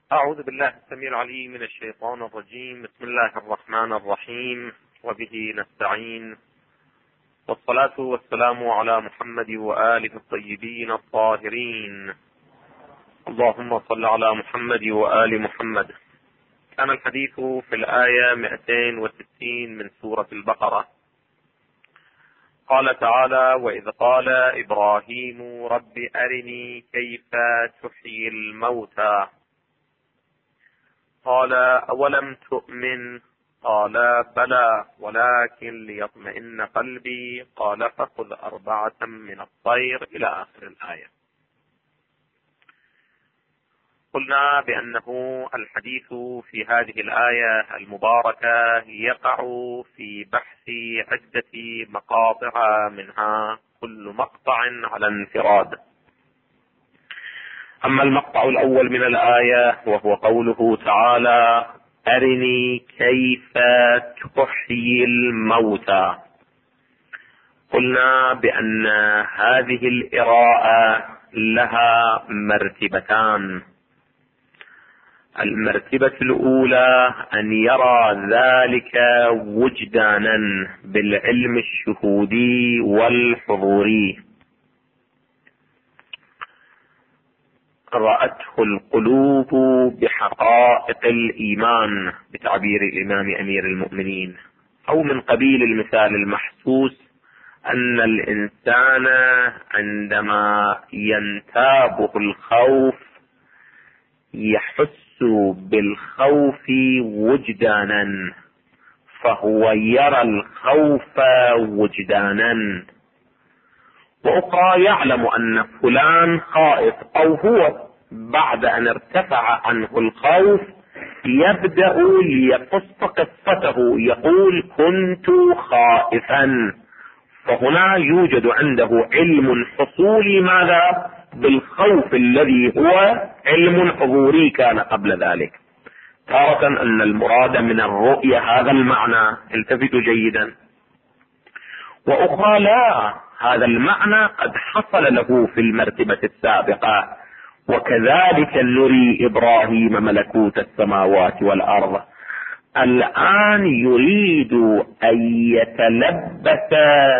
أعوذ بالله السميع العليم من الشيطان الرجيم. بسم الله الرحمن الرحيم، وبه نستعين، والصلاة والسلام على محمد وآله الطيبين الطاهرين. اللهم صل على محمد وآل محمد. كان الحديث في الآية 260 من سورة البقرة. قال تعالى: وإذ قال إبراهيم رب أرني كيف تحيي الموتى قال أولم تؤمن قال بلى ولكن ليطمئن قلبي قال فخذ 4 من الطير إلى آخر الآية. قلنا بأنه الحديث في هذه الآية المباركة يقع في بحث عدة مقاطع، منها كل مقطع على انفراد. أما المقطع الأول من الآية وهو قوله تعالى: أرني كيف تحيي الموتى، قلنا بأن هذه الإراءة لها مرتبتان. المرتبة الأولى أن يرى ذلك وجدانا بالعلم الشهودي والحضوري، رأته القلوب بحقائق الإيمان بتعبير الإمام أمير المؤمنين، أو من قبيل المثال المحسوس أن الإنسان عندما ينتابه الخوف يحس بالخوف وجدانا، فهو يرى الخوف وجدانا. وأخرى يعلم أن فلان خائف، أو هو بعد أن ارتفع عنه الخوف يبدأ ليقص قصته، يقول كنت خائفا، فهنا يوجد عنده علم حصولي ماذا؟ بالخوف الذي هو علم حضوري كان قبل ذلك. تارة أن المراد من الرؤية هذا المعنى، التفتوا جيدا، وأخرى لا، هذا المعنى قد حصل له في المرتبة السابقة. وكذلك نري إبراهيم ملكوت السماوات والأرض، الآن يريد أن يتلبس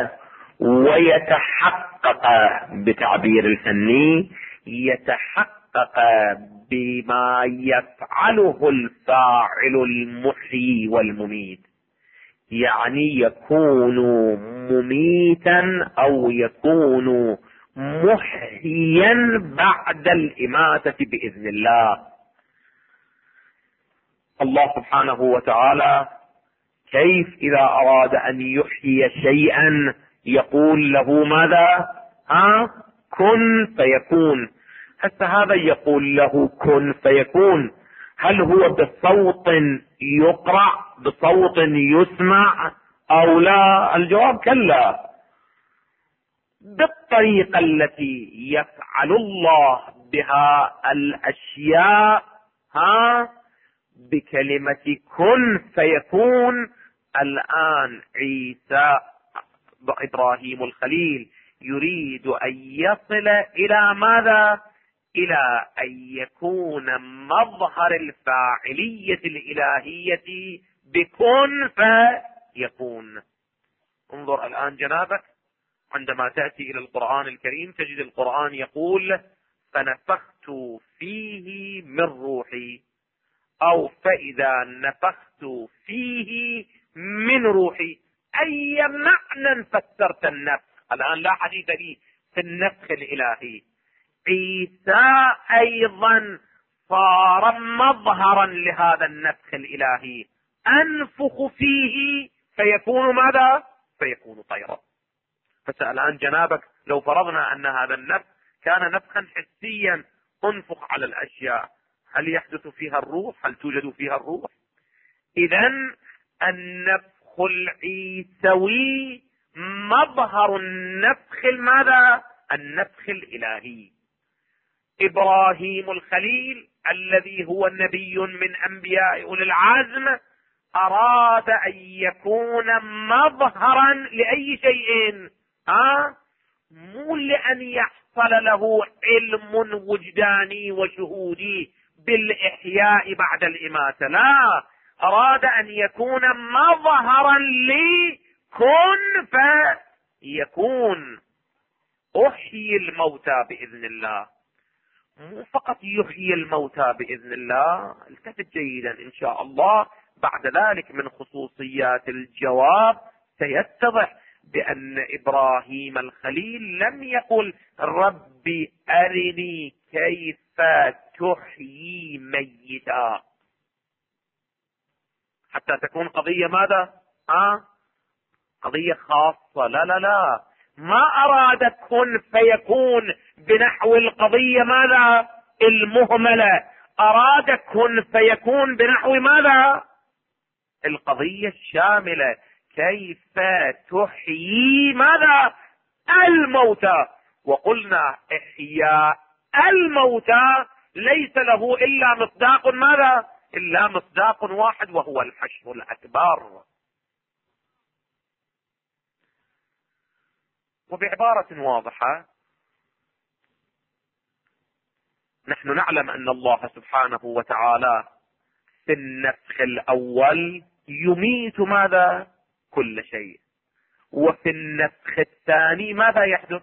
ويتحقق بتعبير الفني، يتحقق بما يفعله الفاعل المحيي والمميت، يعني يكون مميتا أو يكون محيا بعد الإماتة بإذن الله. الله سبحانه وتعالى كيف إذا أراد أن يحيي شيئا يقول له ماذا؟ كن فيكون. حتى هذا يقول له كن فيكون، هل هو بصوت يقرأ، بصوت يسمع، أو لا؟ الجواب كلا، بالطريقة التي يفعل الله بها الأشياء، بكلمة كن فيكون. الآن عيسى إبراهيم الخليل يريد أن يصل إلى ماذا؟ إلى أن يكون مظهر الفاعلية الإلهية بكن فيكون. انظر الآن جنابك، عندما تأتي إلى القرآن الكريم تجد القرآن يقول: فنفخت فيه من روحي، أو فإذا نفخت فيه من روحي. أي معنى فسرت النفخ؟ الآن لا حديث لي في النفخ الإلهي. عيسى أيضا صار مظهرا لهذا النفخ الإلهي، أنفخ فيه فيكون ماذا؟ فيكون طيرا. فسأل عن جنابك، لو فرضنا أن هذا النفخ كان نفخا حسيا، انفخ على الأشياء، هل يحدث فيها الروح؟ هل توجد فيها الروح؟ إذن النفخ العيسوي مظهر النفخ ماذا؟ النفخ الإلهي. إبراهيم الخليل الذي هو نبي من أنبياء أولي العزم أراد أن يكون مظهرا لأي شيء، مو لأن يحصل له علم وجداني وشهودي بالإحياء بعد الإماتة، لا، أراد أن يكون مظهرا لكن فيكون. أحيي الموتى بإذن الله، مو فقط يحيي الموتى بإذن الله. التفت جيدا إن شاء الله بعد ذلك من خصوصيات الجواب سيتضح بأن إبراهيم الخليل لم يقل ربي أرني كيف تحيي ميتا حتى تكون قضية ماذا؟ قضية خاصة. لا لا لا، ما أراد كن فيكون بنحو القضية ماذا؟ المهملة. أراد كن فيكون بنحو ماذا؟ القضية الشاملة. كيف تحيي ماذا؟ الموتى. وقلنا إحياء الموتى ليس له إلا مصداق ماذا؟ إلا مصداق واحد، وهو الحشر الأكبر. وبعبارة واضحة، نحن نعلم أن الله سبحانه وتعالى في النفخ الأول يميت ماذا؟ كل شيء. وفي النفخ الثاني ماذا يحدث؟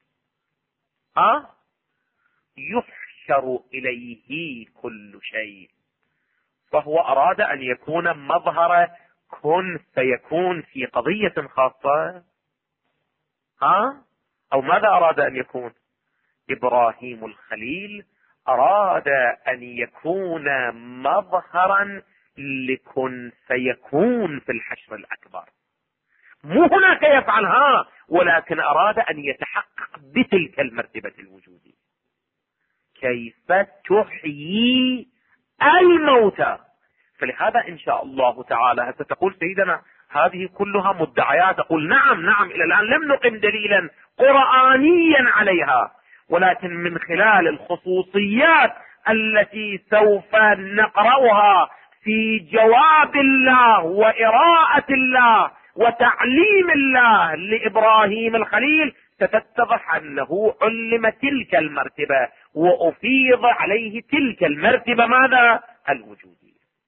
يحشر إليه كل شيء. فهو أراد أن يكون مظهر كن فيكون في قضية خاصة. أو ماذا أراد أن يكون؟ إبراهيم الخليل أراد أن يكون مظهرا لكن فيكون في الحشر الأكبر. مو هناك يفعلها، ولكن أراد أن يتحقق بتلك المرتبة الوجودية. كيف تحيي الموتى. فلهذا إن شاء الله تعالى ستقول سيدنا هذه كلها مدعيات. أقول نعم نعم، إلى الآن لم نقم دليلا قرآنيا عليها، ولكن من خلال الخصوصيات التي سوف نقرأها في جواب الله وإراءة الله وتعليم الله لإبراهيم الخليل ستتضح أنه علم تلك المرتبة وأفيض عليه تلك المرتبة ماذا؟ الوجودية.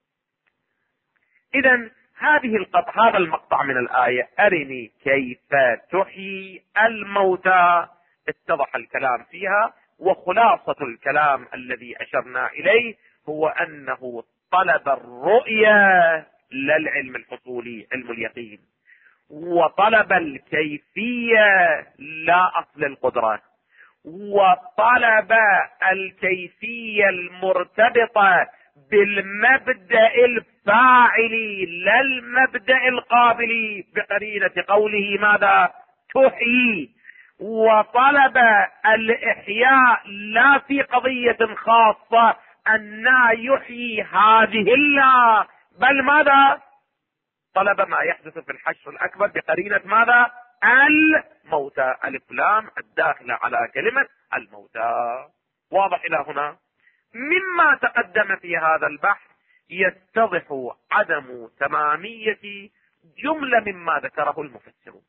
إذن هذا المقطع من الآية أرني كيف تحيي الموتى اتضح الكلام فيها. وخلاصة الكلام الذي أشرنا إليه هو أنه طلب الرؤية للعلم الحصولي علم اليقين، وطلب الكيفية لا أصل القدرة، وطلب الكيفية المرتبطة بالمبدأ الفاعلي لا المبدأ القابلي بقرينة قوله ماذا؟ تحيي. وطلب الإحياء لا في قضية خاصة أن يحيي هذه الله، بل ماذا؟ طلب ما يحدث في الحشر الأكبر بقرينة ماذا؟ الموتى، ألف لام الداخلة على كلمة الموتى. واضح إلى هنا؟ مما تقدم في هذا البحث يتضح عدم تمامية جملة مما ذكره المفسرون.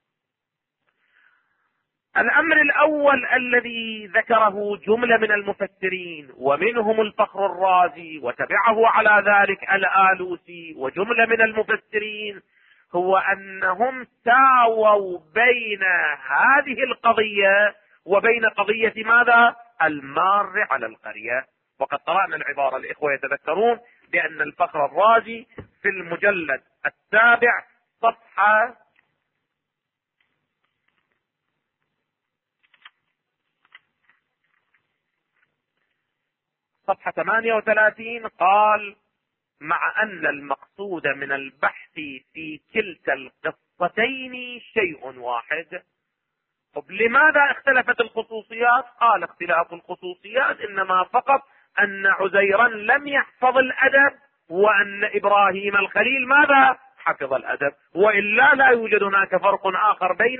الأمر الأول الذي ذكره جملة من المفسرين ومنهم الفخر الرازي وتبعه على ذلك الآلوسي وجملة من المفسرين هو أنهم ساووا بين هذه القضية وبين قضية ماذا؟ المار على القرية. وقد قرأنا العبارة، الإخوة يتذكرون بأن الفخر الرازي في المجلد 7 صفحة 38 قال: مع أن المقصود من البحث في كلتا القصتين شيء واحد. طب لماذا اختلفت الخصوصيات؟ قال: اختلاف الخصوصيات إنما فقط أن عزيرا لم يحفظ الأدب، وأن إبراهيم الخليل ماذا؟ حفظ الأدب، وإلا لا يوجد هناك فرق آخر بين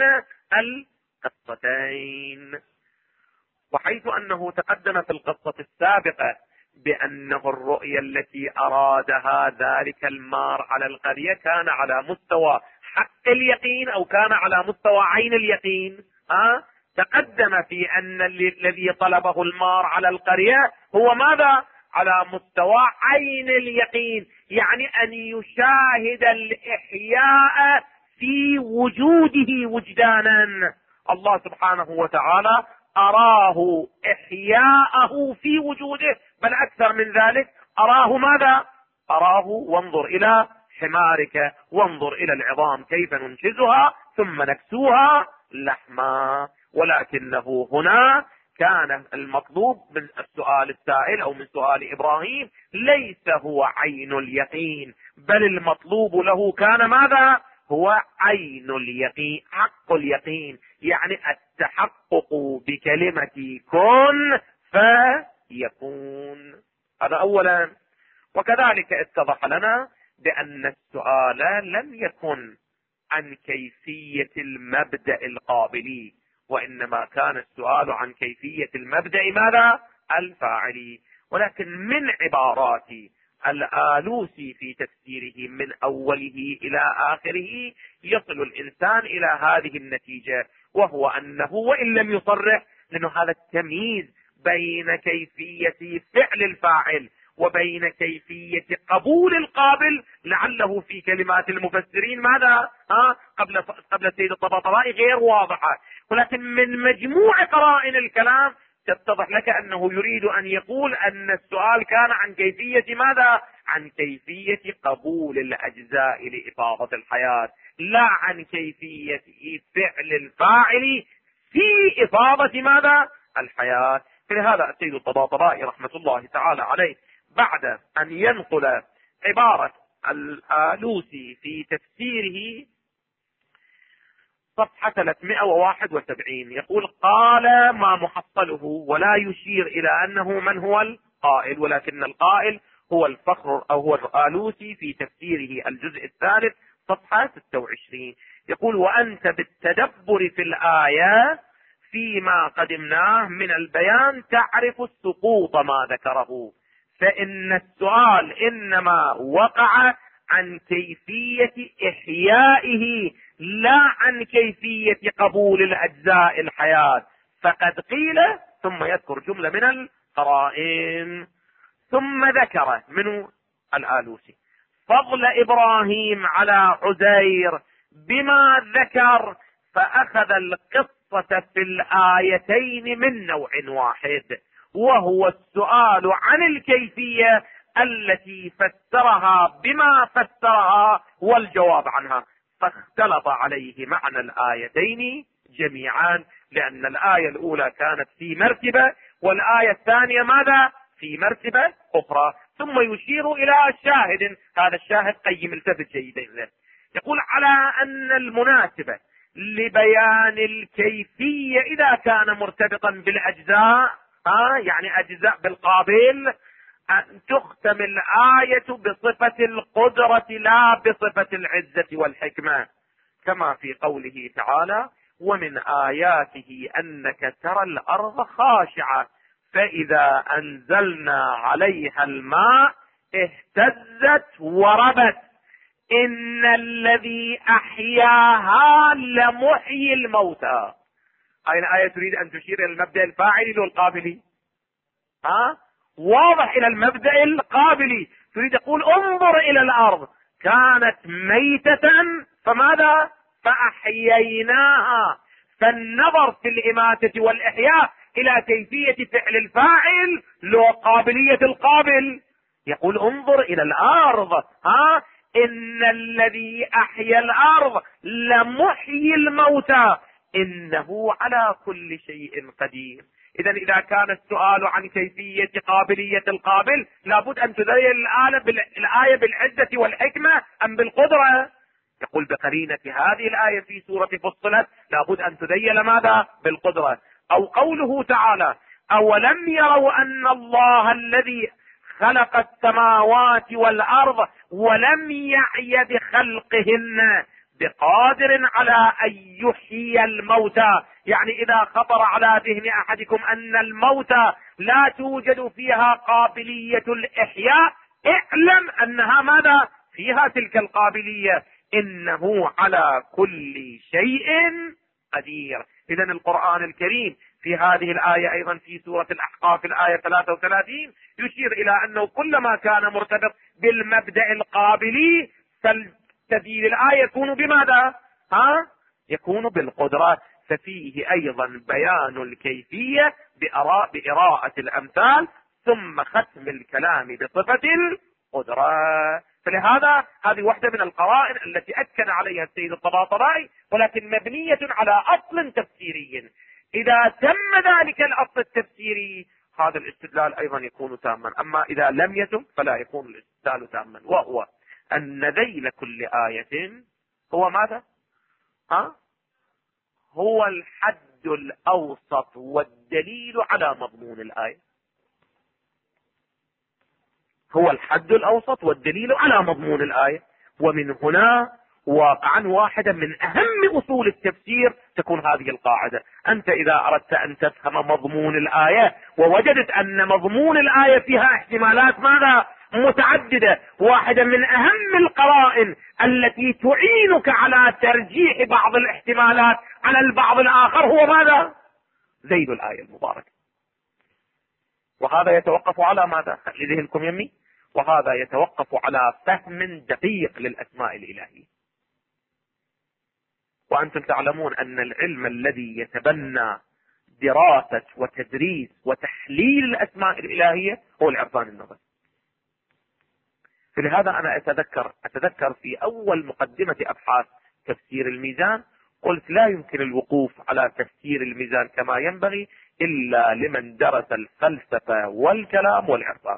القصتين. وحيث أنه تقدم في القصة السابقة بأنه الرؤية التي أرادها ذلك المار على القرية كان على مستوى حق اليقين أو كان على مستوى عين اليقين، تقدم في أن الذي طلبه المار على القرية هو ماذا؟ على مستوى عين اليقين، يعني أن يشاهد الإحياء في وجوده وجدانا. الله سبحانه وتعالى أراه إحياءه في وجوده، بل أكثر من ذلك أراه ماذا؟ أراه وانظر إلى حمارك وانظر إلى العظام كيف ننشزها ثم نكسوها لحما. ولكنه هنا كان المطلوب من السؤال السائل أو من سؤال إبراهيم ليس هو عين اليقين، بل المطلوب له كان ماذا؟ هو عين اليقين، حق اليقين، يعني التحقق بكلمة كن فيكون. هذا أولا. وكذلك اتضح لنا بأن السؤال لم يكن عن كيفية المبدأ القابلي، وإنما كان السؤال عن كيفية المبدأ ماذا؟ الفاعلي. ولكن من عبارات الآلوسي في تفسيره من أوله إلى آخره يصل الإنسان إلى هذه النتيجة، وهو أنه وإن لم يصرح، لأنه هذا التمييز بين كيفية فعل الفاعل وبين كيفية قبول القابل لعله في كلمات المفسرين ماذا؟ قبل السيد الطباطبائي غير واضحة، ولكن من مجموع قرائن الكلام تتضح لك أنه يريد أن يقول أن السؤال كان عن كيفية ماذا؟ عن كيفية قبول الأجزاء لإفاضة الحياة، لا عن كيفية فعل الفاعل في إفاضة ماذا؟ الحياة. فلهذا السيد الطباطبائي رحمة الله تعالى عليه بعد أن ينقل عبارة الآلوسي في تفسيره صفحة 371 يقول: قال ما محصله، ولا يشير إلى أنه من هو القائل، ولكن القائل هو الفخر أو هو الآلوسي في تفسيره الجزء الثالث صفحة 26. يقول: وأنت بالتدبر في الآية فيما قدمناه من البيان تعرف السقوط ما ذكره، فإن السؤال إنما وقع عن كيفية إحيائه لا عن كيفية قبول الأجزاء الحياة. فقد قيل، ثم يذكر جملة من القرائن، ثم ذكر من الآلوسي فضل إبراهيم على عزير بما ذكر، فأخذ القصة في الآيتين من نوع واحد، وهو السؤال عن الكيفية التي فسرها بما فسرها والجواب عنها، فاختلط عليه معنى الآيتين جميعا، لأن الآية الأولى كانت في مرتبة والآية الثانية ماذا؟ في مرتبة أخرى. ثم يشير إلى شاهد، هذا الشاهد قيم التفت جيدا له، يقول: على أن المناسبة لبيان الكيفية إذا كان مرتبطا بالأجزاء، يعني أجزاء بالقابل، أن تختم الآية بصفة القدرة لا بصفة العزة والحكمة، كما في قوله تعالى: ومن آياته أنك ترى الأرض خاشعة فإذا أنزلنا عليها الماء اهتزت وربت إن الذي أحياها لمحيي الموتى. هاي الآية تريد أن تشير إلى المبدأ الفاعلي والقابلي، واضح إلى المبدأ القابلي، تريد تقول انظر إلى الأرض كانت ميتة فماذا؟ فأحييناها. فالنظر في الإماتة والإحياء إلى كيفية فعل الفاعل لو قابلية القابل، يقول انظر إلى الأرض، إن الذي أحيا الأرض لمحيي الموتى إنه على كل شيء قدير. إذا كان السؤال عن كيفية قابلية القابل لابد أن تدين الآية بالعزة والحكمة أم بالقدرة؟ يقول بقرينة هذه الآية في سورة فصلت لابد أن تدين ماذا؟ بالقدرة. أو قوله تعالى: أولم يروا أن الله الذي خلق السماوات والأرض ولم يعي بخلقهن بقادر على أن يحيي الموتى، يعني إذا خطر على ذهن أحدكم أن الموتى لا توجد فيها قابلية الإحياء، اعلم أنها ماذا؟ فيها تلك القابلية، إنه على كل شيء قدير. إذن القرآن الكريم في هذه الآية أيضا في سورة الأحقاف الآية 33 يشير إلى أنه كلما كان مرتبط بالمبدأ القابلي فالتبديل الآية يكون بماذا؟ يكون بالقدرة. ففيه أيضا بيان الكيفية بإراءة الأمثال ثم ختم الكلام بصفة القدرة. فلهذا هذه واحدة من القرائن التي أكد عليها السيد الطباطبائي، ولكن مبنية على أصل تفسيري. إذا تم ذلك الأصل التفسيري هذا الاستدلال أيضا يكون تاما، أما إذا لم يتم فلا يكون الاستدلال تاما، وهو أن ذيل كل آية هو ماذا؟ هو الحد الأوسط والدليل على مضمون الآية. هو الحد الأوسط والدليل على مضمون الآية. ومن هنا واقعا واحدة من أهم أصول التفسير تكون هذه القاعدة. أنت إذا أردت أن تفهم مضمون الآية ووجدت أن مضمون الآية فيها احتمالات ماذا؟ متعددة، واحدة من أهم القرائن التي تعينك على ترجيح بعض الاحتمالات على البعض الآخر هو ماذا؟ ذيل الآية المباركة. وهذا يتوقف على ماذا؟ لذهنكم يمي. وهذا يتوقف على فهم دقيق للأسماء الإلهية. وأنتم تعلمون أن العلم الذي يتبنى دراسة وتدريس وتحليل الأسماء الإلهية هو العرفان النظري. فلهذا أنا أتذكر في أول مقدمة أبحاث تفسير الميزان قلت لا يمكن الوقوف على تفسير الميزان كما ينبغي إلا لمن درس الفلسفة والكلام والعرفان.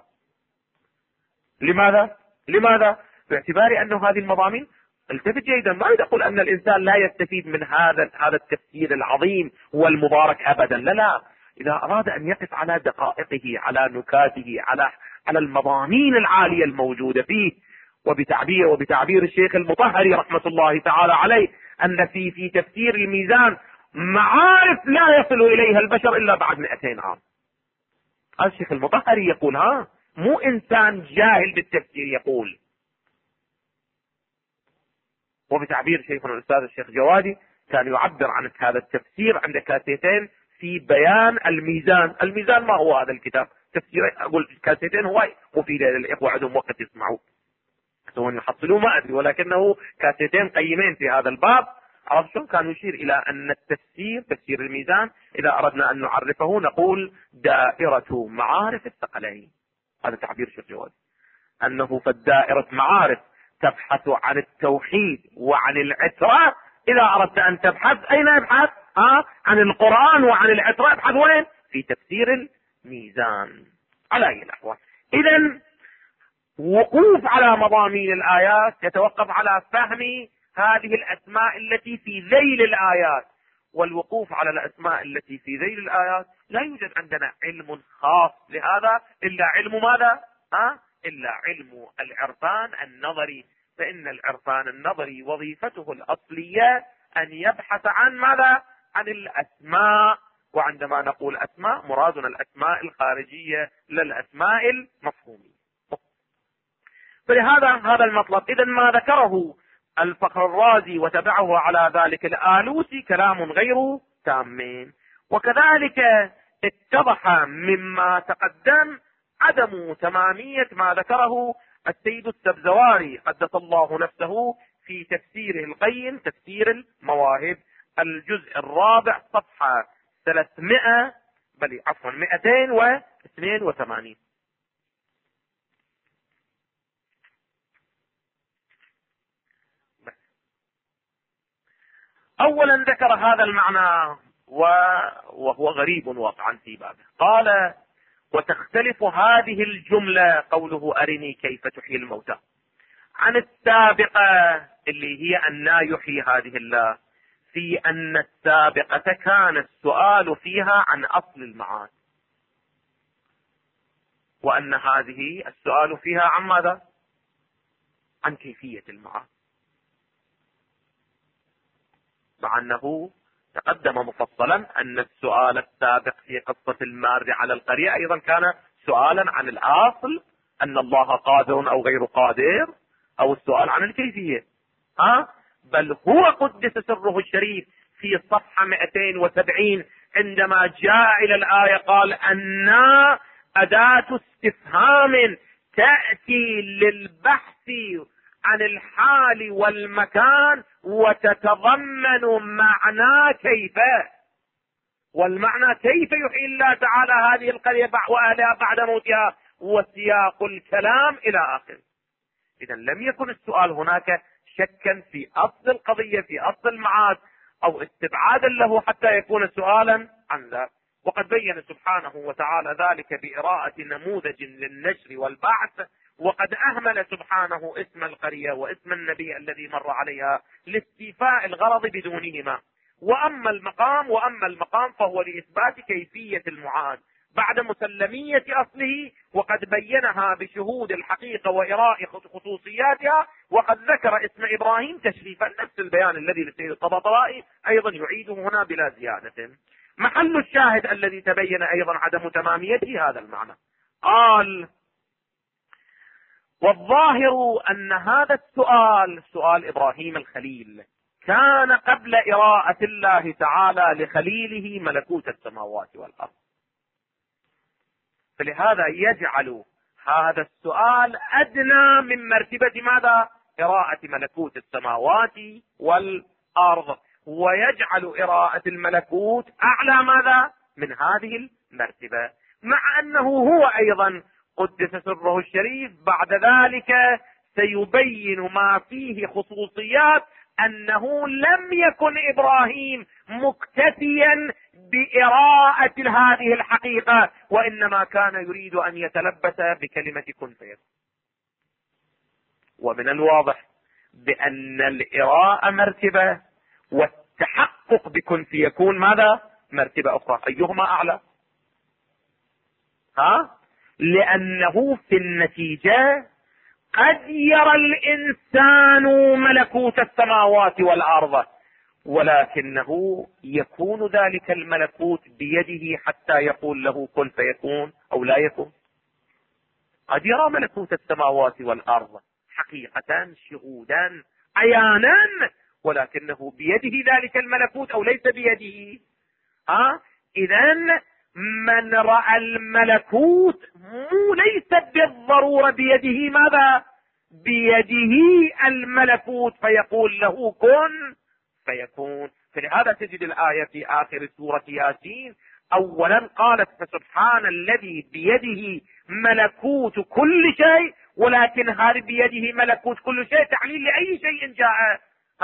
لماذا؟ باعتبار أنه هذه المضامين، التفت جيدا، ما أريد أقول أن الإنسان لا يستفيد من هذا التفسير العظيم والمبارك أبدا، لا. إذا أراد أن يقف على دقائقه، على نكاته، على المضامين العالية الموجودة فيه، وبتعبير الشيخ المطهري رحمة الله تعالى عليه أن في تفسير الميزان معارف لا يصل إليها البشر إلا بعد 200 عام. الشيخ المطهري يقول، مو إنسان جاهل بالتفسير يقول. وبتعبير شيخنا الأستاذ الشيخ جوادي كان يعبر عن هذا التفسير عند كاسيتين في بيان الميزان. الميزان ما هو هذا الكتاب؟ تفسير أقول كاسيتين هو مفيد للإخوة عندهم وقت يسمعوا سواء يحصلوا ما أدري، ولكنه كاسيتين قيمين في هذا الباب. عرفت شلون؟ كان يشير إلى أن تفسير الميزان إذا أردنا أن نعرفه نقول دائرة معارف الثقلين. هذا تعبير الشيخ جوادي، أنه فالدائرة معارف تبحث عن التوحيد وعن العترة. إذا أردت أن تبحث أين ابحث؟ عن القرآن وعن العترة ابحث وين؟ في تفسير الميزان. على أي الأحوال، إذن وقوف على مضامين الآيات يتوقف على فهم هذه الأسماء التي في ذيل الآيات. والوقوف على الأسماء التي في ذيل الآيات لا يوجد عندنا علم خاص لهذا إلا علم ماذا؟ إلا علم العرفان النظري. فإن العرفان النظري وظيفته الأصلية أن يبحث عن ماذا؟ عن الأسماء. وعندما نقول أسماء مرادنا الأسماء الخارجية لا الأسماء المفهومية. فلهذا هذا المطلب. إذن ما ذكره الفخر الرازي وتبعه على ذلك الآلوسي كلام غير تام. وكذلك اتضح مما تقدم عدم تمامية ما ذكره السيد السبزواري قدس الله نفسه في تفسيره القيم تفسير المواهب الجزء الرابع صفحة 282. أولا ذكر هذا المعنى وهو غريب واقعا في بابه. قال: وتختلف هذه الجملة قوله أرني كيف تحيي الموتى عن السابقة اللي هي أن لا يحيي هذه الله، في أن السابقة كان السؤال فيها عن أصل المعاد، وأن هذه السؤال فيها عن ماذا؟ عن كيفية المعاد، مع أنه تقدم مفصلا أن السؤال السابق في قصة المار على القرية أيضا كان سؤالا عن الأصل أن الله قادر أو غير قادر، أو السؤال عن الكيفية. بل هو قدس سره الشريف في الصفحة 270 عندما جاء إلى الآية قال أن أداة استفهام تأتي للبحث عن الحال والمكان وتتضمن معنى كيف، والمعنى كيف يحيي الله تعالى هذه القرية وأهلها بعد موتها، وسياق الكلام إلى آخره. إذا لم يكن السؤال هناك شكا في أصل القضية، في أصل المعاد، أو استبعادا له حتى يكون سؤالا عن ذلك. وقد بين سبحانه وتعالى ذلك بإراءة نموذج للنشر والبعث، وقد أهمل سبحانه اسم القرية واسم النبي الذي مر عليها لاستيفاء الغرض بدونهما. وأما المقام فهو لإثبات كيفية المعاد بعد مسلمية أصله، وقد بينها بشهود الحقيقة وإراء خصوصياتها. وقد ذكر اسم إبراهيم تشريفا، نفس البيان الذي للسيد الطباطبائي أيضا يعيده هنا بلا زيادة. محل الشاهد الذي تبين أيضا عدم تماميته هذا المعنى. قال: والظاهر أن هذا السؤال، سؤال إبراهيم الخليل، كان قبل إراءة الله تعالى لخليله ملكوت السماوات والأرض، فلهذا يجعل هذا السؤال أدنى من مرتبة ماذا؟ إراءة ملكوت السماوات والأرض، ويجعل إراءة الملكوت أعلى ماذا؟ من هذه المرتبة، مع أنه هو أيضا قدس سره الشريف بعد ذلك سيبين ما فيه خصوصيات أنه لم يكن إبراهيم مكتفيا بإراءة هذه الحقيقة، وإنما كان يريد أن يتلبس بكلمة كن فيكون. ومن الواضح بأن الإراءة مرتبة والتحقق بكن فيكون ماذا؟ مرتبة أخرى. أيهما أعلى؟ لأنه في النتيجة قد يرى الإنسان ملكوت السماوات والأرض، ولكنه يكون ذلك الملكوت بيده حتى يقول له كن فيكون أو لا يكون. قد يرى ملكوت السماوات والأرض حقيقة شهودا عيانا، ولكنه بيده ذلك الملكوت أو ليس بيده. إذن من رأى الملكوت ليس بالضرورة بيده ماذا؟ بيده الملكوت، فيقول له كن فيكون. فلهذا تجد الآية في آخر سورة ياسين أولا قالت: فسبحان الذي بيده ملكوت كل شيء، ولكن هذا بيده ملكوت كل شيء تعليل لأي شيء جاء؟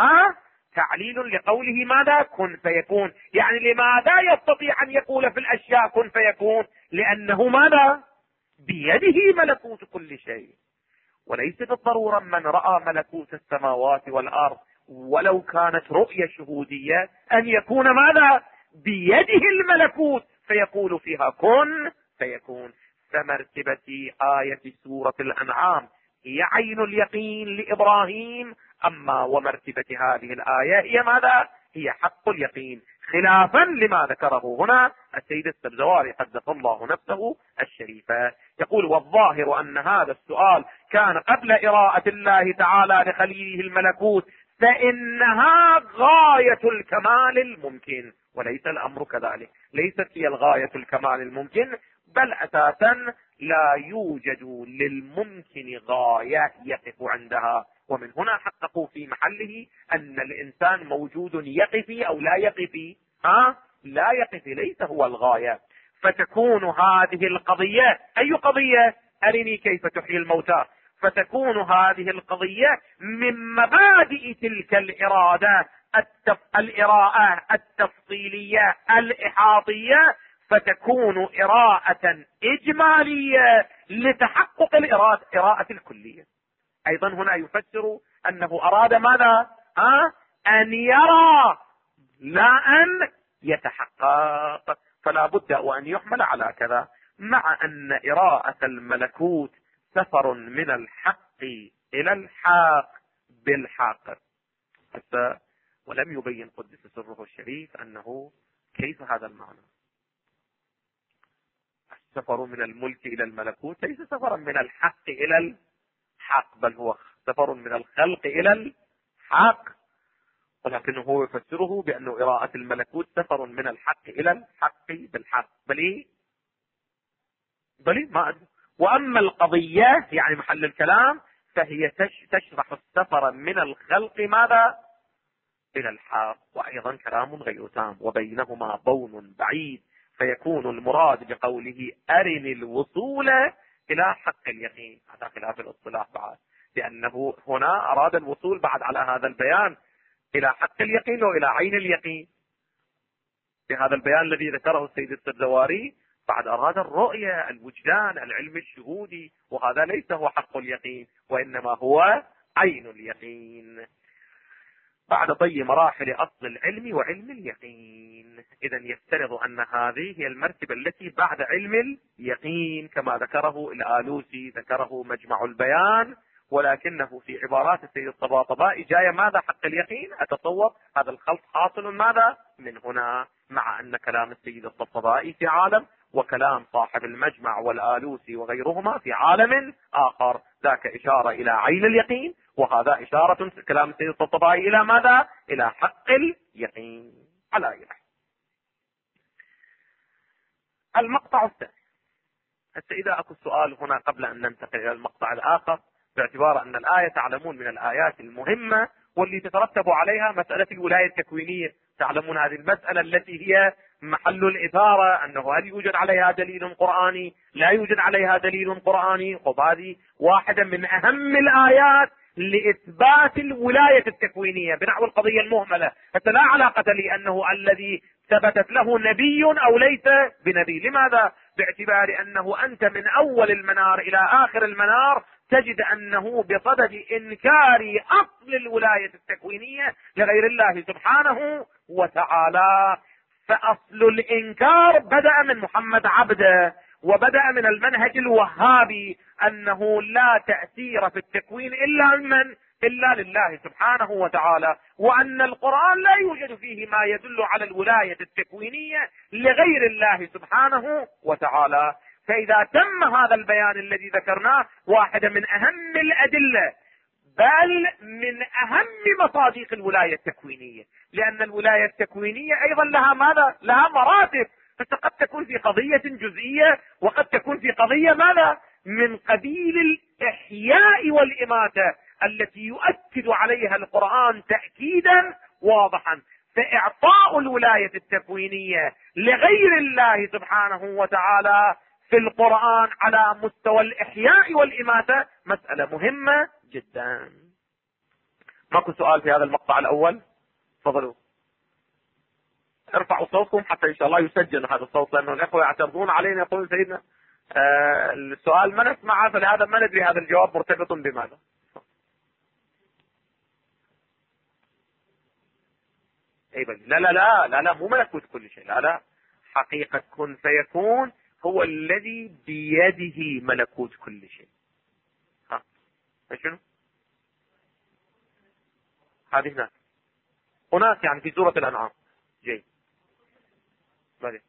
تعليل لقوله ماذا؟ كن فيكون. يعني لماذا يستطيع أن يقول في الأشياء كن فيكون؟ لأنه ماذا؟ بيده ملكوت كل شيء. وليس بالضرورة من رأى ملكوت السماوات والأرض ولو كانت رؤية شهودية أن يكون ماذا؟ بيده الملكوت فيقول فيها كن فيكون. فمرتبة آية سورة الأنعام هي عين اليقين لإبراهيم، أما ومرتبة هذه الآية هي ماذا؟ هي حق اليقين، خلافا لما ذكره هنا السيد السبزواري قدس الله نفسه الشريفة. يقول: والظاهر أن هذا السؤال كان قبل إراءة الله تعالى لخليله الملكوت، فإنها غاية الكمال الممكن. وليس الأمر كذلك، ليست هي الغاية الكمال الممكن، بل أساسا لا يوجد للممكن غاية يقف عندها. ومن هنا حققوا في محله أن الإنسان موجود يقف أو لا يقف. لا يقف، ليس هو الغاية. فتكون هذه القضية، أي قضية؟ أرني كيف تحيي الموتى. فتكون هذه القضية من مبادئ تلك الإرادة الإراءة التفصيلية الإحاطية، فتكون إراءة إجمالية لتحقق الإراءة الكلية. أيضا هنا يفسر أنه أراد ماذا؟ أن يرى لا أن يتحقق، فلا بد وأن يحمل على كذا. مع أن إراءة الملكوت سفر من الحق إلى الحق بالحق، ولم يبين قدس سره الشريف أنه كيف هذا المعنى. السفر من الملك إلى الملكوت ليس سفرا من الحق إلى الحق، بل هو سفر من الخلق إلى الحق. ولكنه هو يفسره بأنه إراءة الملكوت سفر من الحق إلى الحق بالحق. بلي ما أدري. وأما القضية يعني محل الكلام فهي تشرح السفر من الخلق ماذا إلى الحق، وأيضا كلام غير تام وبينهما بون بعيد، فيكون المراد بقوله أرني الوصول إلى حق اليقين. هذا خلاف الاصطلاح بعد، لأنه هنا أراد الوصول بعد على هذا البيان إلى حق اليقين وإلى عين اليقين. في هذا البيان الذي ذكره السيد السردواري بعد أراد الرؤية، الوجدان، العلم الشهودي، وهذا ليس هو حق اليقين وإنما هو عين اليقين بعد طي مراحل أصل العلم وعلم اليقين. إذا يفترض أن هذه هي المرتبة التي بعد علم اليقين كما ذكره الآلوسي، ذكره مجمع البيان، ولكنه في عبارات السيد الطباطبائي جاء ماذا حق اليقين. أتصور هذا الخلط حاصل ماذا من هنا، مع أن كلام السيد الطباطبائي في عالم وكلام صاحب المجمع والآلوسي وغيرهما في عالم آخر، ذاك إشارة إلى عين اليقين وهذا إشارة كلام السيد الطباطبائي إلى ماذا؟ إلى حق اليقين. على أي حال المقطع الثاني. حتى إذا أكو السؤال هنا قبل أن ننتقل إلى المقطع الآخر، باعتبار أن الآية تعلمون من الآيات المهمة واللي تترتب عليها مسألة الولاية التكوينية، تعلمون هذه المسألة التي هي محل الإثارة، أنه هل يوجد عليها دليل قرآني، لا يوجد عليها دليل قرآني. هذه واحدة من أهم الآيات لإثبات الولاية التكوينية بنحو القضية المهملة، حتى لا علاقة لي أنه الذي ثبتت له نبي أو ليس بنبي. لماذا؟ باعتبار أنه أنت من أول المنار إلى آخر المنار تجد أنه بصدد إنكار أصل الولاية التكوينية لغير الله سبحانه وتعالى. فأصل الإنكار بدأ من محمد عبده وبدأ من المنهج الوهابي، أنه لا تأثير في التكوين إلا لله سبحانه وتعالى، وأن القرآن لا يوجد فيه ما يدل على الولاية التكوينية لغير الله سبحانه وتعالى. فإذا تم هذا البيان الذي ذكرناه، واحدة من أهم الأدلة بل من أهم مصادق الولاية التكوينية، لأن الولاية التكوينية أيضا لها ماذا؟ لها مراتب، فقد تكون في قضية جزئية وقد تكون في قضية ماذا؟ من قبيل الإحياء والإماتة التي يؤكد عليها القرآن تأكيدا واضحا. فإعطاء الولاية التكوينية لغير الله سبحانه وتعالى في القرآن على مستوى الإحياء والإماتة مسألة مهمة جدا. ماكو سؤال في هذا المقطع الأول؟ تفضلوا ارفعوا صوتكم حتى إن شاء الله يسجل هذا الصوت، لأنه الأخوة يعترضون علينا يقولون سيدنا السؤال ما نسمعه، فلهذا ما ندري هذا الجواب مرتبط بماذا. أي بل لا لا لا لا لا مو ملكوت كل شيء، لا لا، حقيقة كن فيكون هو الذي بيده ملكوت كل شيء. ها شنو هذه هناك يعني في سورة الأنعام. جيد بعدين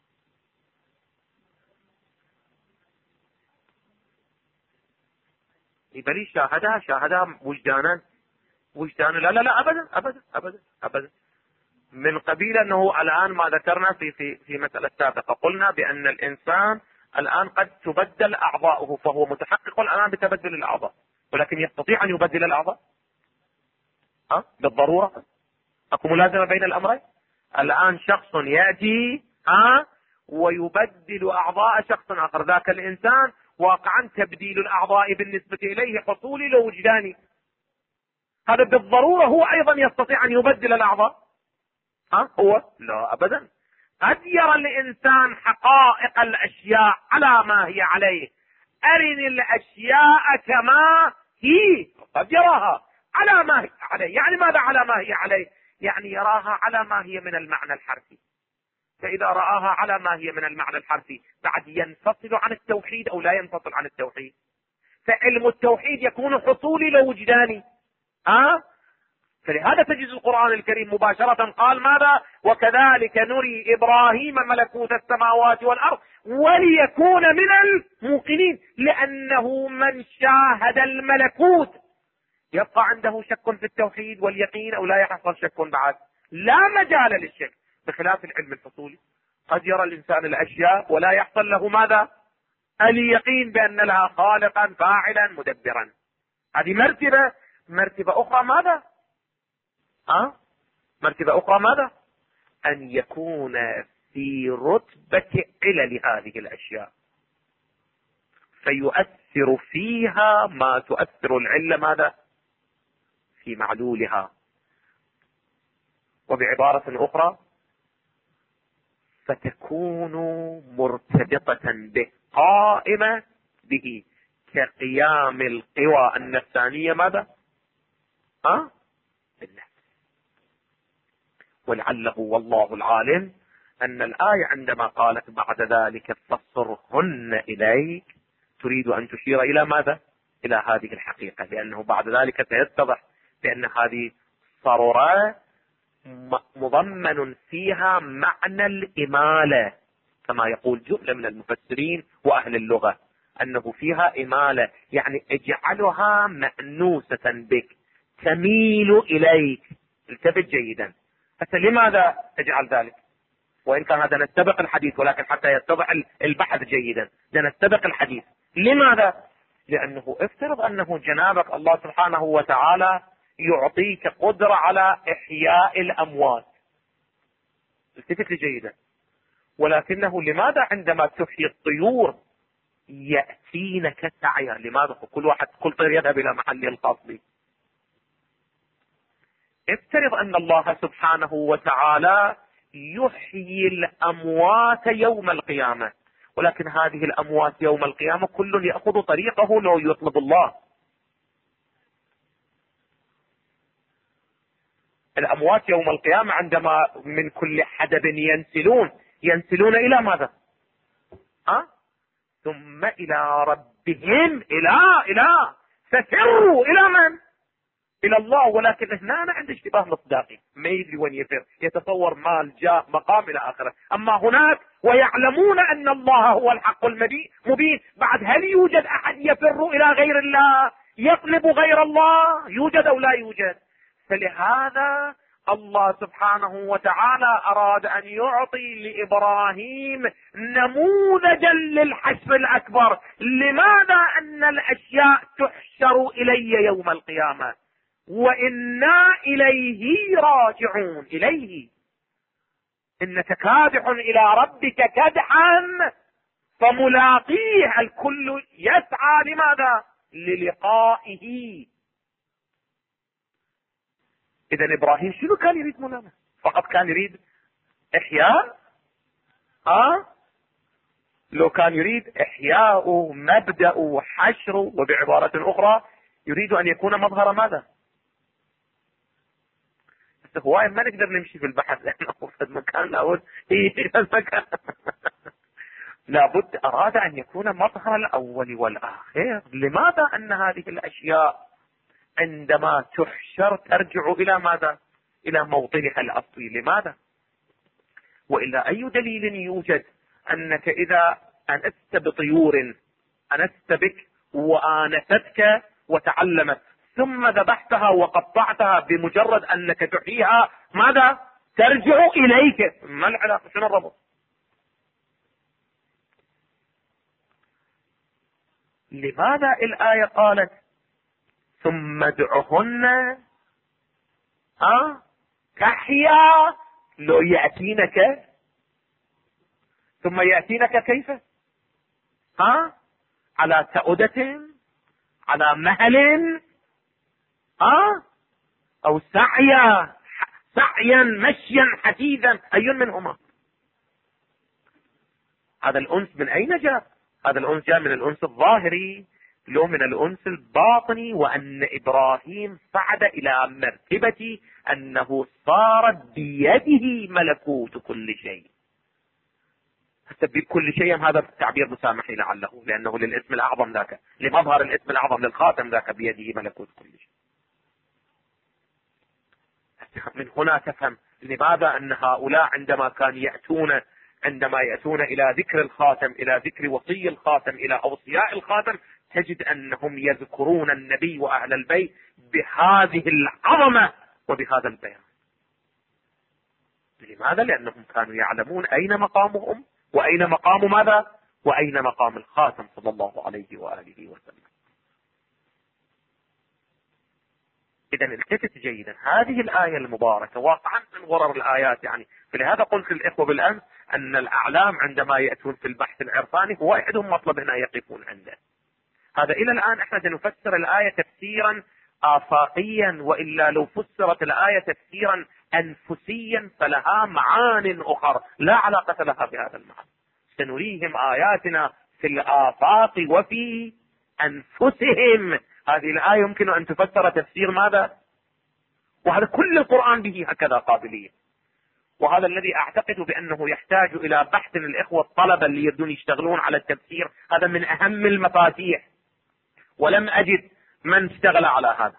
بلي شاهدها وجدانا لا لا لا أبدا أبدا أبدا أبدا. من قبيل أنه الآن ما ذكرنا في مسألة سابقة، قلنا بأن الإنسان الآن قد تبدل أعضاؤه، فهو متحقق الآن بتبدل الأعضاء، ولكن يستطيع أن يبدل الأعضاء بالضرورة. أكو ملازمة بين الأمرين. الآن شخص يأتي ويبدل أعضاء شخص آخر، ذاك الإنسان واقعا تبديل الأعضاء بالنسبة إليه حصولي لو وجداني، هذا بالضرورة هو أيضا يستطيع أن يبدل الأعضاء. هو لا أبدا. قد يرى الإنسان حقائق الأشياء على ما هي عليه، أرني الأشياء كما هي، قد يراها على ما هي عليه. يعني ماذا على ما هي عليه؟ يعني يراها على ما هي من المعنى الحرفي. فإذا رآها على ما هي من المعنى الحرفي بعد ينفصل عن التوحيد أو لا ينفصل عن التوحيد؟ فعلم التوحيد يكون حصولي لو وجداني. فلهذا تجد القرآن الكريم مباشرة قال ماذا؟ وكذلك نري إبراهيم ملكوت السماوات والأرض وليكون من الموقنين، لأنه من شاهد الملكوت يبقى عنده شك في التوحيد واليقين أو لا يحصل شك بعد؟ لا مجال للشك، بخلاف العلم الفصولي قد يرى الإنسان الأشياء ولا يحصل له ماذا؟ اليقين بأن لها خالقا فاعلا مدبرا. هذه مرتبة أخرى ماذا؟ مرتبة أخرى ماذا؟ أن يكون في رتبة علل هذه الأشياء فيؤثر فيها ما تؤثر العلة ماذا؟ في معلولها. وبعبارة أخرى فتكون مرتبطة به، قائمة به، كقيام القوى النفسانية ماذا؟ بالنفس. ولعله والله العالم أن الآية عندما قالت بعد ذلك فصرهن إليك تريد أن تشير إلى ماذا؟ إلى هذه الحقيقة، لأنه بعد ذلك سيتضح بأن هذه صرورة مضمن فيها معنى الإمالة، كما يقول جملة من المفسرين وأهل اللغة أنه فيها إمالة، يعني اجعلها مأنوسة بك، تميل إليك. التفت جيدا، حتى لماذا تجعل ذلك؟ وإن كان هذا نستبق الحديث، ولكن حتى يتضح البحث جيدا نستبق الحديث. لماذا؟ لأنه افترض أنه جنابك الله سبحانه وتعالى يعطيك قدرة على إحياء الأموات، التفت جيدا، ولكنه لماذا عندما تحيي الطيور يأتينك سعيا؟ لماذا؟ كل طير يذهب إلى محله الخاص به. افترض أن الله سبحانه وتعالى يحيي الأموات يوم القيامة، ولكن هذه الأموات يوم القيامة كل يأخذ طريقه لو يطلب الله. الأموات يوم القيامة عندما من كل حدب ينسلون إلى ماذا؟ ثم إلى ربهم إلى ففروا إلى من؟ إلى الله. ولكن هنا أنا عندي اشتباه مصداقي، ما يدري وين يفر، يتصور مال جاه مقام إلى آخره. أما هناك ويعلمون أن الله هو الحق المبين، بعد هل يوجد أحد يفر إلى غير الله يطلب غير الله؟ يوجد أو لا يوجد؟ فلهذا الله سبحانه وتعالى أراد أن يعطي لإبراهيم نموذجا للحشر الأكبر. لماذا؟ أن الأشياء تحشر إلي يوم القيامة وإنا إليه راجعون. إليه، إنك كادح إلى ربك كدحا فملاقيه. الكل يسعى لماذا؟ للقائه. إذن إبراهيم شنو كان يريد مولانا؟ فقط كان يريد إحياء؟ لو كان يريد إحياء مبدأ حشر، وبعبارة أخرى يريد أن يكون مظهر ماذا؟ بس هواي ما نقدر نمشي في البحث لأنه في المكان لابد المكان لابد أراد أن يكون مظهر الأول والآخر. لماذا؟ أن هذه الأشياء عندما تحشر ترجع إلى ماذا؟ إلى موطنها الأصلي. لماذا؟ وإلا أي دليل يوجد أنك إذا أنست بطيور أنست بك وآنستك وتعلمت ثم ذبحتها وقطعتها، بمجرد أنك تحييها ماذا؟ ترجع إليك. ما العلاقة؟ شنو الربط؟ لماذا الآية قالت ثم ادعهن تحيا؟ لو يأتينك، ثم يأتينك كيف؟ على تأودة، على مهل، أو سعيا مشيا حثيثا، أي منهما؟ هذا الأنس من أين جاء؟ هذا الأنس جاء من الأنس الظاهري لو من الأنس الباطني، وأن إبراهيم صعد إلى مرتبة أنه صار بيده ملكوت كل شيء. حتى بكل شيء هذا التعبير مسامحي لعله، لأنه للاسم الأعظم ذاك، لمظهر الاسم الأعظم للخاتم ذاك بيده ملكوت كل شيء. من هنا تفهم لماذا أن هؤلاء عندما يأتون إلى ذكر الخاتم، إلى ذكر وصي الخاتم، إلى أوصياء الخاتم، تجد أنهم يذكرون النبي وأهل البيت بهذه العظمة وبهذا البيان. لماذا؟ لأنهم كانوا يعلمون أين مقامهم وأين مقام ماذا؟ وأين مقام الخاتم صلى الله عليه وآله وسلم. إذا التفت جيدا، هذه الآية المباركة واقعا من غرر الآيات، يعني فلهذا قلت للإخوة بالأمس أن الأعلام عندما يأتون في البحث العرفاني هو عندهم مطلب هنا يقفون عنده. هذا إلى الآن احنا سنفسر الآية تفسيرا آفاقيا، وإلا لو فسرت الآية تفسيرا أنفسيا فلها معان أخرى لا علاقة لها بهذا المعنى. سنريهم آياتنا في الآفاق وفي أنفسهم. هذه الآية يمكن أن تفسر تفسير ماذا؟ وهذا كل القرآن به هكذا قابلية. وهذا الذي أعتقد بأنه يحتاج إلى بحث الإخوة الطلبة اللي يبدون يشتغلون على التفسير، هذا من أهم المفاتيح، ولم أجد من اشتغل على هذا.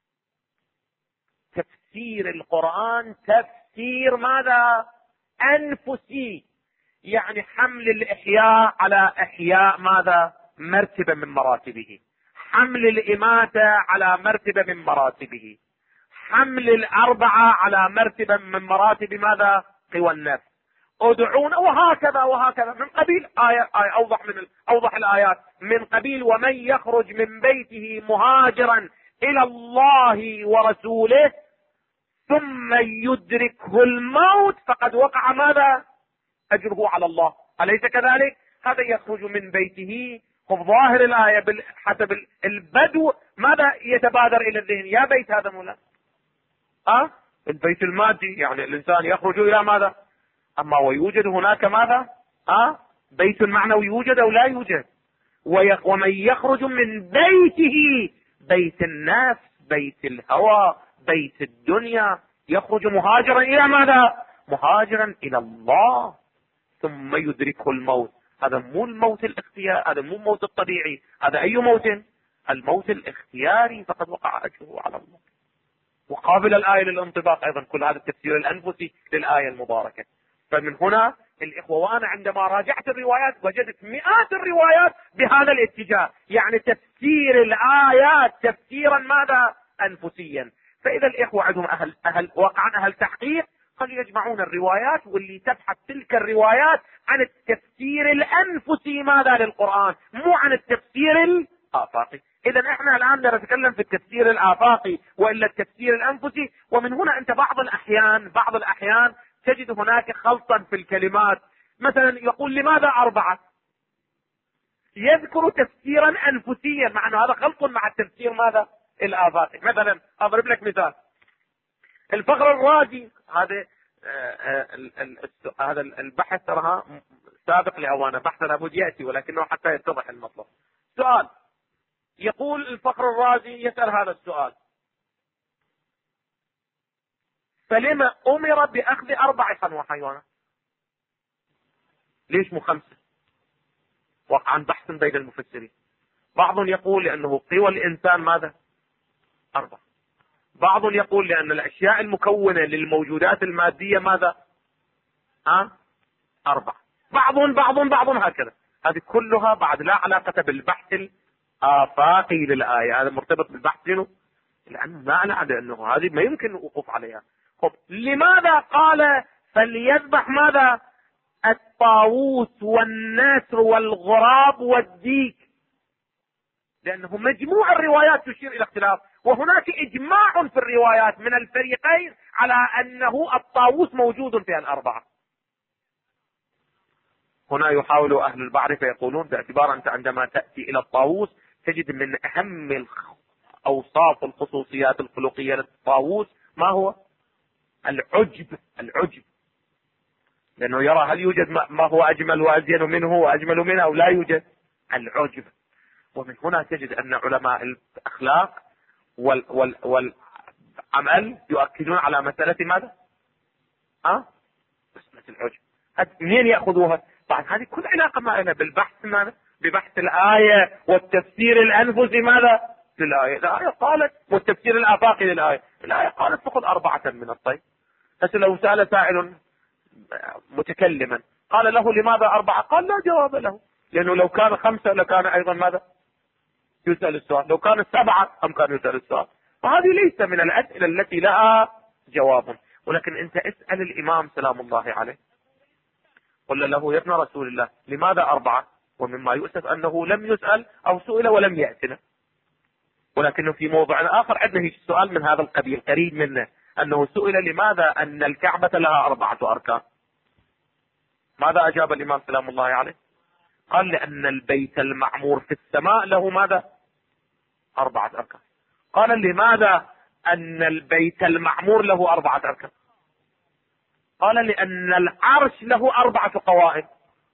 تفسير القرآن تفسير ماذا؟ أنفسي، يعني حمل الإحياء على إحياء ماذا؟ مرتبة من مراتبه، حمل الإماتة على مرتبة من مراتبه، حمل الأربعة على مرتبة من مراتب ماذا؟ قوى النفس، ادعون، وهكذا وهكذا، من قبيل آية أوضح الآيات، من قبيل ومن يخرج من بيته مهاجرا إلى الله ورسوله ثم يدركه الموت فقد وقع ماذا؟ أجره على الله، أليس كذلك؟ هذا يخرج من بيته، هم ظاهر الآية حسب البدو ماذا يتبادر إلى الذهن؟ يا بيت هذا مولا البيت المادي، يعني الإنسان يخرج إلى ماذا؟ أما ويوجد هناك ماذا؟ بيت معنوي يوجد أو لا يوجد؟ ومن يخرج من بيته، بيت النفس، بيت الهوى، بيت الدنيا، يخرج مهاجرا إلى ماذا؟ مهاجرا إلى الله ثم يدركه الموت. هذا مو الموت الاختياري، هذا مو الموت الطبيعي، هذا أي موت؟ الموت الاختياري، فقد وقع أجره على الله. وقابل الآية للانطباق أيضا، كل هذا التفسير الأنفسي للآية المباركة. فمن هنا الإخوة، وأنا عندما راجعت الروايات وجدت مئات الروايات بهذا الاتجاه، يعني تفسير الآيات تفسيرا ماذا؟ أنفسيا. فإذا الإخوة عندهم أهل تحقيق، خلوا يجمعون الروايات، واللي تبحث تلك الروايات عن التفسير الأنفسي ماذا للقرآن، مو عن التفسير الآفاقي. إذا احنا الآن نتكلم في التفسير الآفاقي وإلا التفسير الأنفسي. ومن هنا أنت بعض الأحيان تجد هناك خلطا في الكلمات، مثلا يقول لماذا 4؟ يذكر تفسيرا أنفسيا، مع أنه هذا خلط مع التفسير ماذا؟ الآفاقي. مثلا أضرب لك مثال، الفخر الرازي، هذا البحث ترى سابق لأوانه، بحث لابد يأتي، ولكنه حتى يتضح المطلب. سؤال، يقول الفخر الرازي يسأل هذا السؤال: فلما أمر بأخذ 4 حيوانات؟ ليش مو 5؟ وقعا بحث بين المفسرين. بعض يقول لأنه قوى الإنسان ماذا؟ 4. بعض يقول لأن الأشياء المكونة للموجودات المادية ماذا؟ 4. بعض هكذا. هذه كلها بعد لا علاقة بالبحث الآفاقي للآية، هذا مرتبط بالبحث شنو؟ لأنه لا نعلم أنه هذه ما يمكن الوقوف عليها. لماذا قال فليذبح ماذا؟ الطاووس والنسر والغراب والديك؟ لأنه مجموع الروايات تشير إلى اختلاف، وهناك إجماع في الروايات من الفريقين على أنه الطاووس موجود في 4. هنا يحاول أهل البحر فيقولون باعتبار أنت عندما تأتي إلى الطاووس تجد من أهم الأوصاف والخصوصيات الخلقية للطاووس ما هو؟ العجب، لأنه يرى هل يوجد ما هو أجمل وأزين منه وأجمل منه أو لا يوجد؟ العجب. ومن هنا تجد أن علماء الأخلاق والعمل يؤكدون على مسألة ماذا؟ مسألة العجب. منين يأخذوها؟ طبعا هذه كل علاقة ما لها بالبحث ماذا؟ ببحث الآية والتفسير الأنفسي ماذا؟ للآية. الآية قالت، والتفسير الآفاقي للآية، الآية قالت فخذ 4 من الطير. بس لو سأل سائل متكلما قال له لماذا 4؟ قال لا جواب له، لأنه لو كان 5 لكان أيضا ماذا؟ يسأل السؤال. لو كان 7 كان يسأل السؤال. وهذه ليس من الأسئلة التي لها جواب. ولكن أنت اسأل الإمام سلام الله عليه، قل له: يا ابن رسول الله لماذا 4؟ ومما يؤسف أنه لم يسأل أو سئل ولم يأتنا، ولكنه في موضع آخر عندنا سؤال من هذا القبيل قريب منه، أنه سئل لماذا أن الكعبة لها 4 أركان. ماذا أجاب الإمام سلام الله عليه؟ قال: لأن البيت المعمور في السماء له ماذا؟ 4 أركان. قال: لماذا أن البيت المعمور له 4 أركان؟ قال: لأن العرش له 4 قوائم.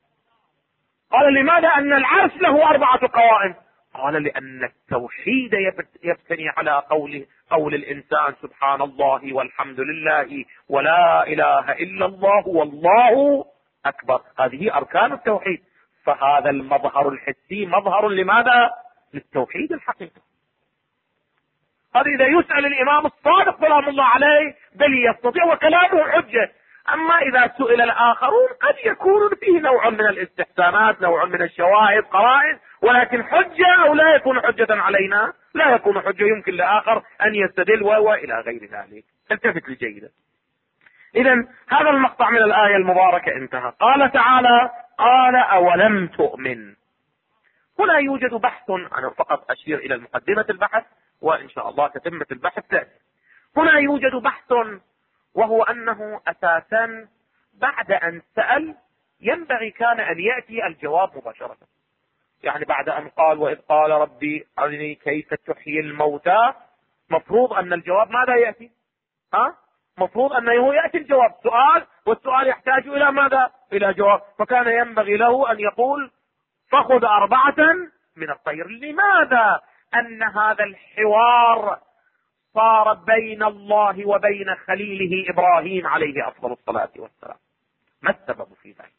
قال: لماذا أن العرش له 4 قوائم؟ قال: لأن التوحيد يبتني على قول الإنسان سبحان الله والحمد لله ولا إله إلا الله والله أكبر. هذه أركان التوحيد. فهذا المظهر الحسي مظهر لماذا؟ للتوحيد الحقيقي. هذا إذا يسأل الإمام الصادق سلام الله عليه بل يستطيع وكلامه حجة. أما إذا سئل الآخرون قد يكون فيه نوع من الاستحسانات، نوع من الشواهد، قرائن، ولكن حجة أو لا يكون حجة علينا، لا يكون حجة، يمكن لآخر أن يستدل وإلى غير ذلك. التفت لي جيدا. إذا هذا المقطع من الآية المباركة انتهى. قال تعالى: قال أولم تؤمن. هنا يوجد بحث، أنا فقط أشير إلى مقدمة البحث وإن شاء الله تتمة البحث تأتي. هنا يوجد بحث، وهو أنه أساسا بعد أن سأل ينبغي كان أن يأتي الجواب مباشرة. يعني بعد أن قال: وإذ قال ربي أرني كيف تحيي الموتى، مفروض أن الجواب ماذا يأتي؟ مفروض أنه يأتي الجواب. سؤال، والسؤال يحتاج إلى ماذا؟ إلى جواب. فكان ينبغي له أن يقول: فخذ 4 من الطير. لماذا أن هذا الحوار صار بين الله وبين خليله إبراهيم عليه أفضل الصلاة والسلام؟ ما السبب في ذلك؟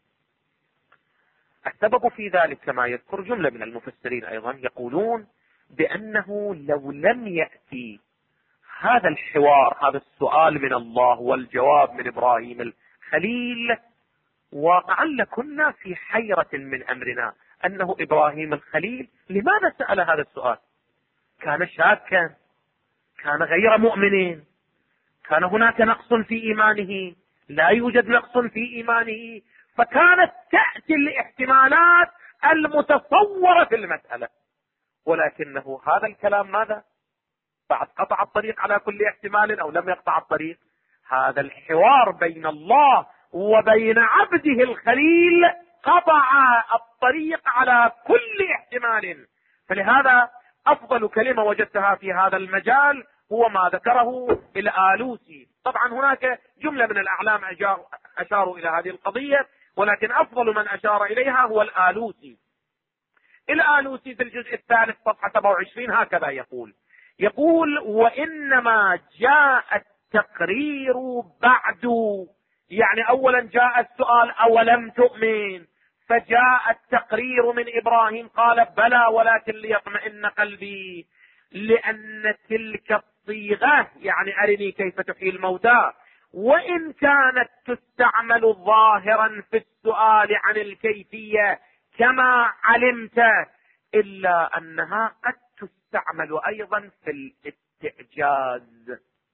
السبب في ذلك كما يذكر جملة من المفسرين أيضا، يقولون بأنه لو لم يأتي هذا الحوار، هذا السؤال من الله والجواب من إبراهيم الخليل، وقعل كنا في حيرة من أمرنا أنه إبراهيم الخليل لماذا سأل هذا السؤال؟ كان شاكا، كان غير مؤمن، كان هناك نقص في إيمانه، لا يوجد نقص في إيمانه، فكانت تأتي الاحتمالات المتصورة في المسألة. ولكنه هذا الكلام ماذا؟ بعد قطع الطريق على كل احتمال أو لم يقطع الطريق، هذا الحوار بين الله وبين عبده الخليل قطع الطريق على كل احتمال. فلهذا أفضل كلمة وجدتها في هذا المجال هو ما ذكره الآلوسي. طبعا هناك جملة من الأعلام أشاروا إلى هذه القضية، ولكن أفضل من أشار إليها هو الآلوسي. الآلوسي في الجزء الثالث صفحة 27 هكذا يقول: وإنما جاء التقرير بعد، يعني أولا جاء السؤال أولم تؤمن، فجاء التقرير من إبراهيم قال: بلى ولكن ليطمئن قلبي، لأن تلك الصيغة يعني أرني كيف تحيي الموتى وإن كانت تستعمل ظاهرا في السؤال عن الكيفية كما علمت، إلا أنها قد تستعمل أيضا في الاستعجاز.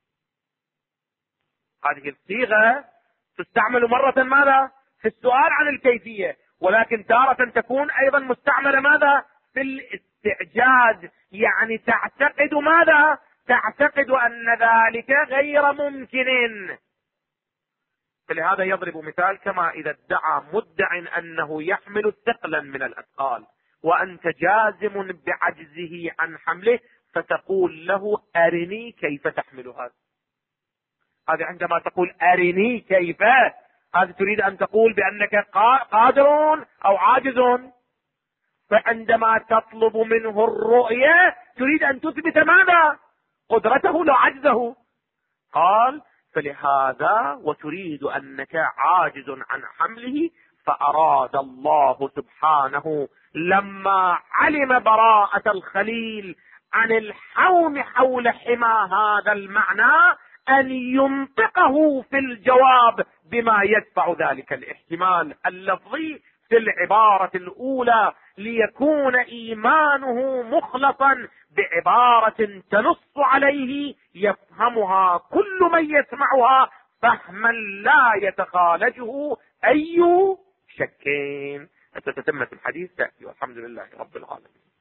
هذه الصيغة تستعمل مرة ماذا؟ في السؤال عن الكيفية، ولكن تارة تكون أيضا مستعملة ماذا؟ في الاستعجاز، يعني تعتقد ماذا؟ تعتقد أن ذلك غير ممكن. فلهذا يضرب مثال: كما إذا ادعى مدع أنه يحمل ثقلا من الأثقال وأنت جازم بعجزه عن حمله، فتقول له: أرني كيف تحمل هذا. هذه عندما تقول أرني كيف، هذا تريد أن تقول بأنك قادر أو عاجز. فعندما تطلب منه الرؤية تريد أن تثبت ماذا؟ قدرته لا عجزه. قال: فلهذا وتريد أنك عاجز عن حمله. فأراد الله سبحانه لما علم براءة الخليل عن الحوم حول حمى هذا المعنى أن ينطقه في الجواب بما يدفع ذلك الاحتمال اللفظي في العبارة الأولى، ليكون إيمانه مخلطا بعبارة تنص عليه يفهمها كل من يسمعها فهما لا يتخالجه أي شكين. حتى تتمة الحديث تأتي، والحمد لله رب العالمين.